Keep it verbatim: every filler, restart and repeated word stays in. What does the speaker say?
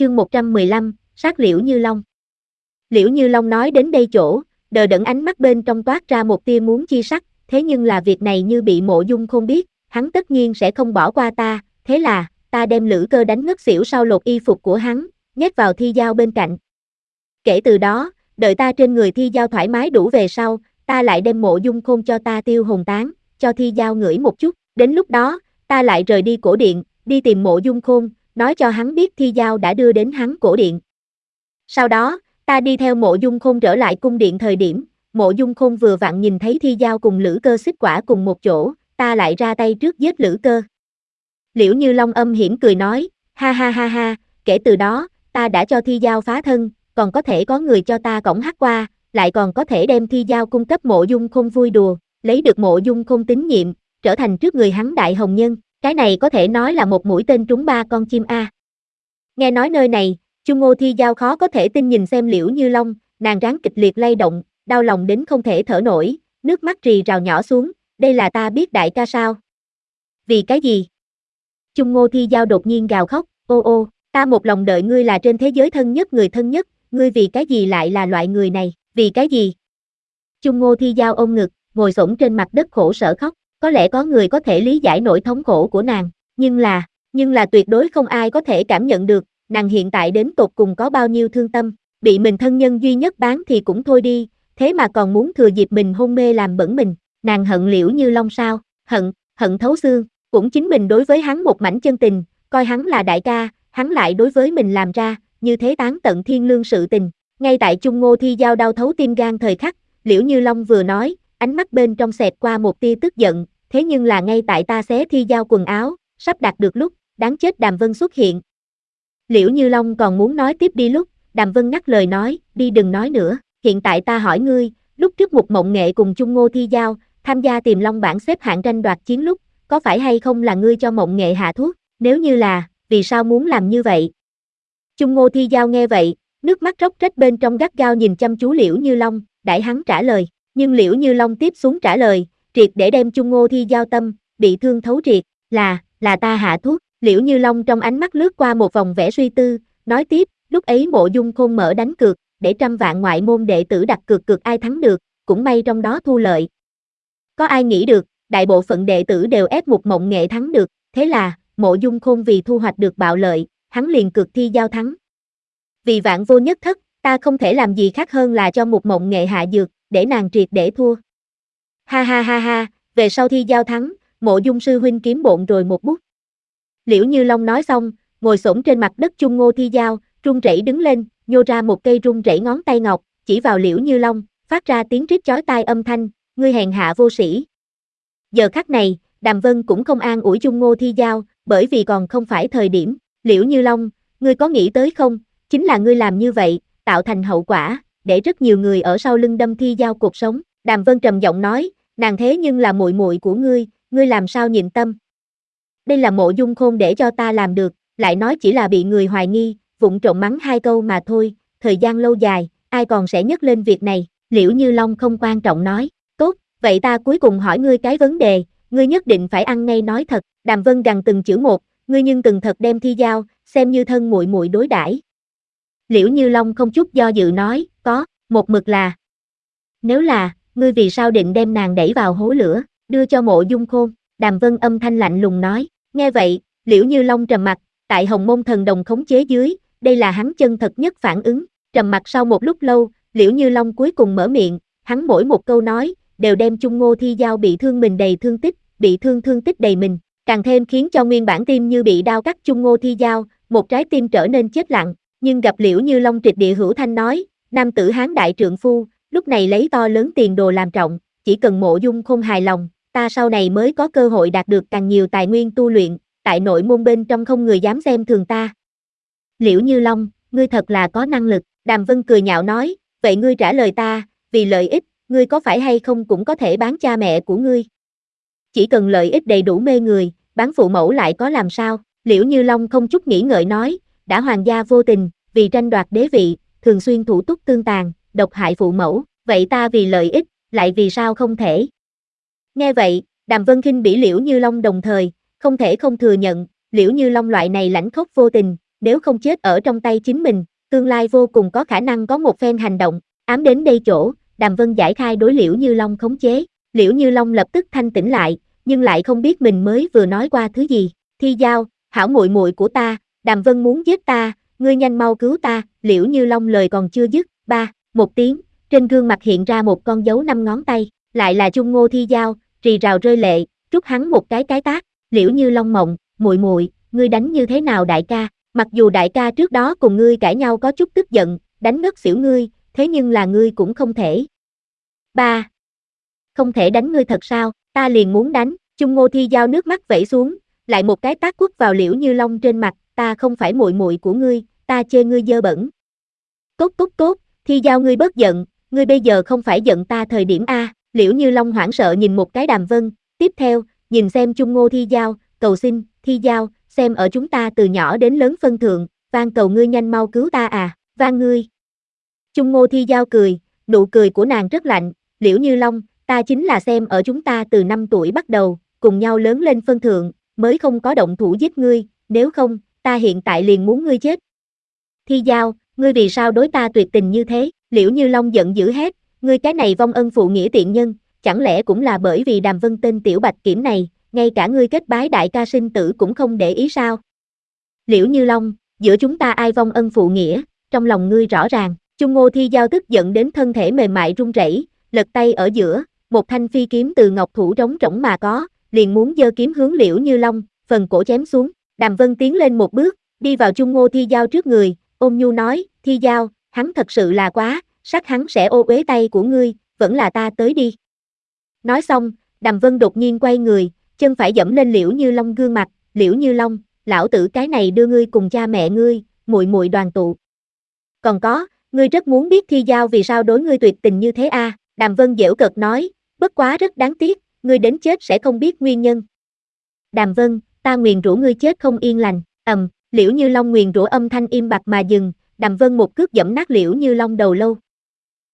Chương một trăm mười lăm, sát Liễu Như Long. Liễu Như Long nói đến đây chỗ, đờ đẫn ánh mắt bên trong toát ra một tia muốn chi sắc, thế nhưng là việc này như bị Mộ Dung Khôn biết, hắn tất nhiên sẽ không bỏ qua ta, thế là, ta đem Lữ Cơ đánh ngất xỉu sau lột y phục của hắn, nhét vào thi dao bên cạnh. Kể từ đó, đợi ta trên người thi dao thoải mái đủ về sau, ta lại đem Mộ Dung Khôn cho ta tiêu hồn tán, cho thi dao ngửi một chút, đến lúc đó, ta lại rời đi cổ điện, đi tìm Mộ Dung Khôn, nói cho hắn biết thi dao đã đưa đến hắn cổ điện. Sau đó, ta đi theo Mộ Dung Khôn trở lại cung điện thời điểm, Mộ Dung Khôn vừa vặn nhìn thấy thi dao cùng Lữ Cơ xích quả cùng một chỗ, ta lại ra tay trước giết Lữ Cơ. Liễu Như Long âm hiểm cười nói, ha ha ha ha, kể từ đó, ta đã cho thi dao phá thân, còn có thể có người cho ta cõng hắc qua, lại còn có thể đem thi dao cung cấp Mộ Dung Khôn vui đùa, lấy được Mộ Dung Khôn tín nhiệm, trở thành trước người hắn đại hồng nhân, cái này có thể nói là một mũi tên trúng ba con chim a. Nghe nói nơi này, Chung Ngô Thi Giao khó có thể tin nhìn xem Liễu Như Long, nàng ráng kịch liệt lay động, đau lòng đến không thể thở nổi, nước mắt rì rào nhỏ xuống, đây là ta biết đại ca sao? Vì cái gì? Chung Ngô Thi Giao đột nhiên gào khóc, ô ô, ta một lòng đợi ngươi là trên thế giới thân nhất người thân nhất, ngươi vì cái gì lại là loại người này, vì cái gì? Chung Ngô Thi Giao ôm ngực, ngồi xổm trên mặt đất khổ sở khóc, có lẽ có người có thể lý giải nỗi thống khổ của nàng, nhưng là, nhưng là tuyệt đối không ai có thể cảm nhận được, nàng hiện tại đến tột cùng có bao nhiêu thương tâm, bị mình thân nhân duy nhất bán thì cũng thôi đi, thế mà còn muốn thừa dịp mình hôn mê làm bẩn mình, nàng hận Liễu Như Long sao, hận, hận thấu xương, cũng chính mình đối với hắn một mảnh chân tình, coi hắn là đại ca, hắn lại đối với mình làm ra, như thế tán tận thiên lương sự tình, ngay tại Chung Ngô Thi Giao đau thấu tim gan thời khắc, Liễu Như Long vừa nói, ánh mắt bên trong xẹt qua một tia tức giận, thế nhưng là ngay tại ta xé Thi Giao quần áo, sắp đạt được lúc, đáng chết Đàm Vân xuất hiện. Liễu Như Long còn muốn nói tiếp đi lúc, Đàm Vân ngắt lời nói, đi đừng nói nữa, hiện tại ta hỏi ngươi, lúc trước Mục Mộng Nghệ cùng Chung Ngô Thi Giao, tham gia tìm Long bảng xếp hạng tranh đoạt chiến lúc, có phải hay không là ngươi cho Mộng Nghệ hạ thuốc, nếu như là, vì sao muốn làm như vậy? Chung Ngô Thi Giao nghe vậy, nước mắt róc rách bên trong gắt gao nhìn chăm chú Liễu Như Long, đãi hắn trả lời, nhưng Liễu Như Long tiếp xuống trả lời, triệt để đem Chung Ngô Thi Giao tâm, bị thương thấu triệt, là, là ta hạ thuốc, Liễu Như Long trong ánh mắt lướt qua một vòng vẻ suy tư, nói tiếp, lúc ấy Mộ Dung Khôn mở đánh cược, để trăm vạn ngoại môn đệ tử đặt cược cược ai thắng được, cũng may trong đó thu lợi. Có ai nghĩ được, đại bộ phận đệ tử đều ép Mục Mộng Nghệ thắng được, thế là, Mộ Dung Khôn vì thu hoạch được bạo lợi, hắn liền cược Thi Giao thắng. Vì vạn vô nhất thất, ta không thể làm gì khác hơn là cho Mục Mộng Nghệ hạ dược, để nàng triệt để thua. Ha ha ha ha, về sau Thi Giao thắng, Mộ Dung sư huynh kiếm bộn rồi một bút. Liễu Như Long nói xong, ngồi xổm trên mặt đất Chung Ngô Thi Giao, run rẩy đứng lên, nhô ra một cây run rẩy ngón tay ngọc, chỉ vào Liễu Như Long, phát ra tiếng rít chói tai âm thanh, ngươi hèn hạ vô sĩ. Giờ khắc này, Đàm Vân cũng không an ủi Chung Ngô Thi Giao, bởi vì còn không phải thời điểm, Liễu Như Long, ngươi có nghĩ tới không, chính là ngươi làm như vậy, tạo thành hậu quả, để rất nhiều người ở sau lưng đâm Thi Giao cuộc sống. Đàm Vân trầm giọng nói, nàng thế nhưng là muội muội của ngươi, ngươi làm sao nhịn tâm. Đây là Mộ Dung Khôn để cho ta làm được, lại nói chỉ là bị người hoài nghi, vụng trộm mắng hai câu mà thôi, thời gian lâu dài, ai còn sẽ nhắc lên việc này, Liễu Như Long không quan trọng nói, tốt, vậy ta cuối cùng hỏi ngươi cái vấn đề, ngươi nhất định phải ăn ngay nói thật, Đàm Vân gằn từng chữ một, ngươi nhưng từng thật đem Thi Giao, xem như thân muội muội đối đãi. Liễu Như Long không chút do dự nói, có, một mực là. Nếu là, ngươi vì sao định đem nàng đẩy vào hố lửa, đưa cho Mộ Dung Khôn, Đàm Vân âm thanh lạnh lùng nói, nghe vậy, Liễu Như Long trầm mặt, tại Hồng Môn Thần Đồng khống chế dưới, đây là hắn chân thật nhất phản ứng, trầm mặt sau một lúc lâu, Liễu Như Long cuối cùng mở miệng, hắn mỗi một câu nói, đều đem Chung Ngô Thi Giao bị thương mình đầy thương tích, bị thương thương tích đầy mình, càng thêm khiến cho nguyên bản tim như bị đao cắt Chung Ngô Thi Giao, một trái tim trở nên chết lặng, nhưng gặp Liễu Như Long trịch địa hữu thanh nói, nam tử hán đại trượng phu, lúc này lấy to lớn tiền đồ làm trọng, chỉ cần Mộ Dung Khôn hài lòng, ta sau này mới có cơ hội đạt được càng nhiều tài nguyên tu luyện, tại nội môn bên trong không người dám xem thường ta. Liễu Như Long, ngươi thật là có năng lực, Đàm Vân cười nhạo nói, vậy ngươi trả lời ta, vì lợi ích, ngươi có phải hay không cũng có thể bán cha mẹ của ngươi. Chỉ cần lợi ích đầy đủ mê người, bán phụ mẫu lại có làm sao, Liễu Như Long không chút nghĩ ngợi nói, đã hoàng gia vô tình, vì tranh đoạt đế vị, thường xuyên thủ túc tương tàn, độc hại phụ mẫu, vậy ta vì lợi ích, lại vì sao không thể. Nghe vậy, Đàm Vân khinh bỉ Liễu Như Long đồng thời, không thể không thừa nhận, Liễu Như Long loại này lãnh khốc vô tình, nếu không chết ở trong tay chính mình, tương lai vô cùng có khả năng có một phen hành động, ám đến đây chỗ, Đàm Vân giải khai đối Liễu Như Long khống chế, Liễu Như Long lập tức thanh tỉnh lại, nhưng lại không biết mình mới vừa nói qua thứ gì, Thi Giao, hảo muội muội của ta, Đàm Vân muốn giết ta, ngươi nhanh mau cứu ta, Liễu Như Long lời còn chưa dứt, ba, một tiếng, trên gương mặt hiện ra một con dấu năm ngón tay, lại là Chung Ngô Thi Giao, rì rào rơi lệ, trút hắn một cái cái tát, Liễu Như Long mộng, muội muội, ngươi đánh như thế nào đại ca, mặc dù đại ca trước đó cùng ngươi cãi nhau có chút tức giận, đánh ngất xỉu ngươi, thế nhưng là ngươi cũng không thể. Ba, không thể đánh ngươi thật sao, ta liền muốn đánh, Chung Ngô Thi Giao nước mắt vẩy xuống, lại một cái tát quất vào Liễu Như Long trên mặt, ta không phải muội muội của ngươi, ta chê ngươi dơ bẩn. Cốt cốt cốt, Thi Giao ngươi bớt giận, ngươi bây giờ không phải giận ta thời điểm a, Liễu Như Long hoảng sợ nhìn một cái Đàm Vân, tiếp theo, nhìn xem Chung Ngô Thi Giao, cầu xin, Thi Giao, xem ở chúng ta từ nhỏ đến lớn phân thượng, van cầu ngươi nhanh mau cứu ta à, van ngươi. Chung Ngô Thi Giao cười, nụ cười của nàng rất lạnh, Liễu Như Long, ta chính là xem ở chúng ta từ năm tuổi bắt đầu, cùng nhau lớn lên phân thượng, mới không có động thủ giết ngươi, nếu không, ta hiện tại liền muốn ngươi chết. Thi Giao, ngươi vì sao đối ta tuyệt tình như thế, Liễu Như Long giận dữ hét, ngươi cái này vong ân phụ nghĩa tiện nhân, chẳng lẽ cũng là bởi vì Đàm Vân tên tiểu bạch kiểm này, ngay cả ngươi kết bái đại ca sinh tử cũng không để ý sao? Liễu Như Long, giữa chúng ta ai vong ân phụ nghĩa, trong lòng ngươi rõ ràng, Chung Ngô Thi Giao tức giận đến thân thể mềm mại run rẩy, lật tay ở giữa, một thanh phi kiếm từ ngọc thủ trống rỗng mà có, liền muốn giơ kiếm hướng Liễu Như Long, phần cổ chém xuống, Đàm Vân tiến lên một bước, đi vào Chung Ngô Thi Giao trước người, ôm nhu nói, Thi Giao, hắn thật sự là quá, sát hắn sẽ ô uế tay của ngươi, vẫn là ta tới đi. Nói xong, Đàm Vân đột nhiên quay người, chân phải dẫm lên Liễu Như Long gương mặt, Liễu Như Long, lão tử cái này đưa ngươi cùng cha mẹ ngươi, muội muội đoàn tụ. Còn có, ngươi rất muốn biết Thi Giao vì sao đối ngươi tuyệt tình như thế a, à? Đàm Vân giễu cợt nói, bất quá rất đáng tiếc, ngươi đến chết sẽ không biết nguyên nhân. Đàm Vân, ta nguyền rủa ngươi chết không yên lành, ầm, Liễu Như Long nguyền rủa âm thanh im bặt mà dừng, Đàm Vân một cước dẫm nát Liễu Như Long đầu lâu,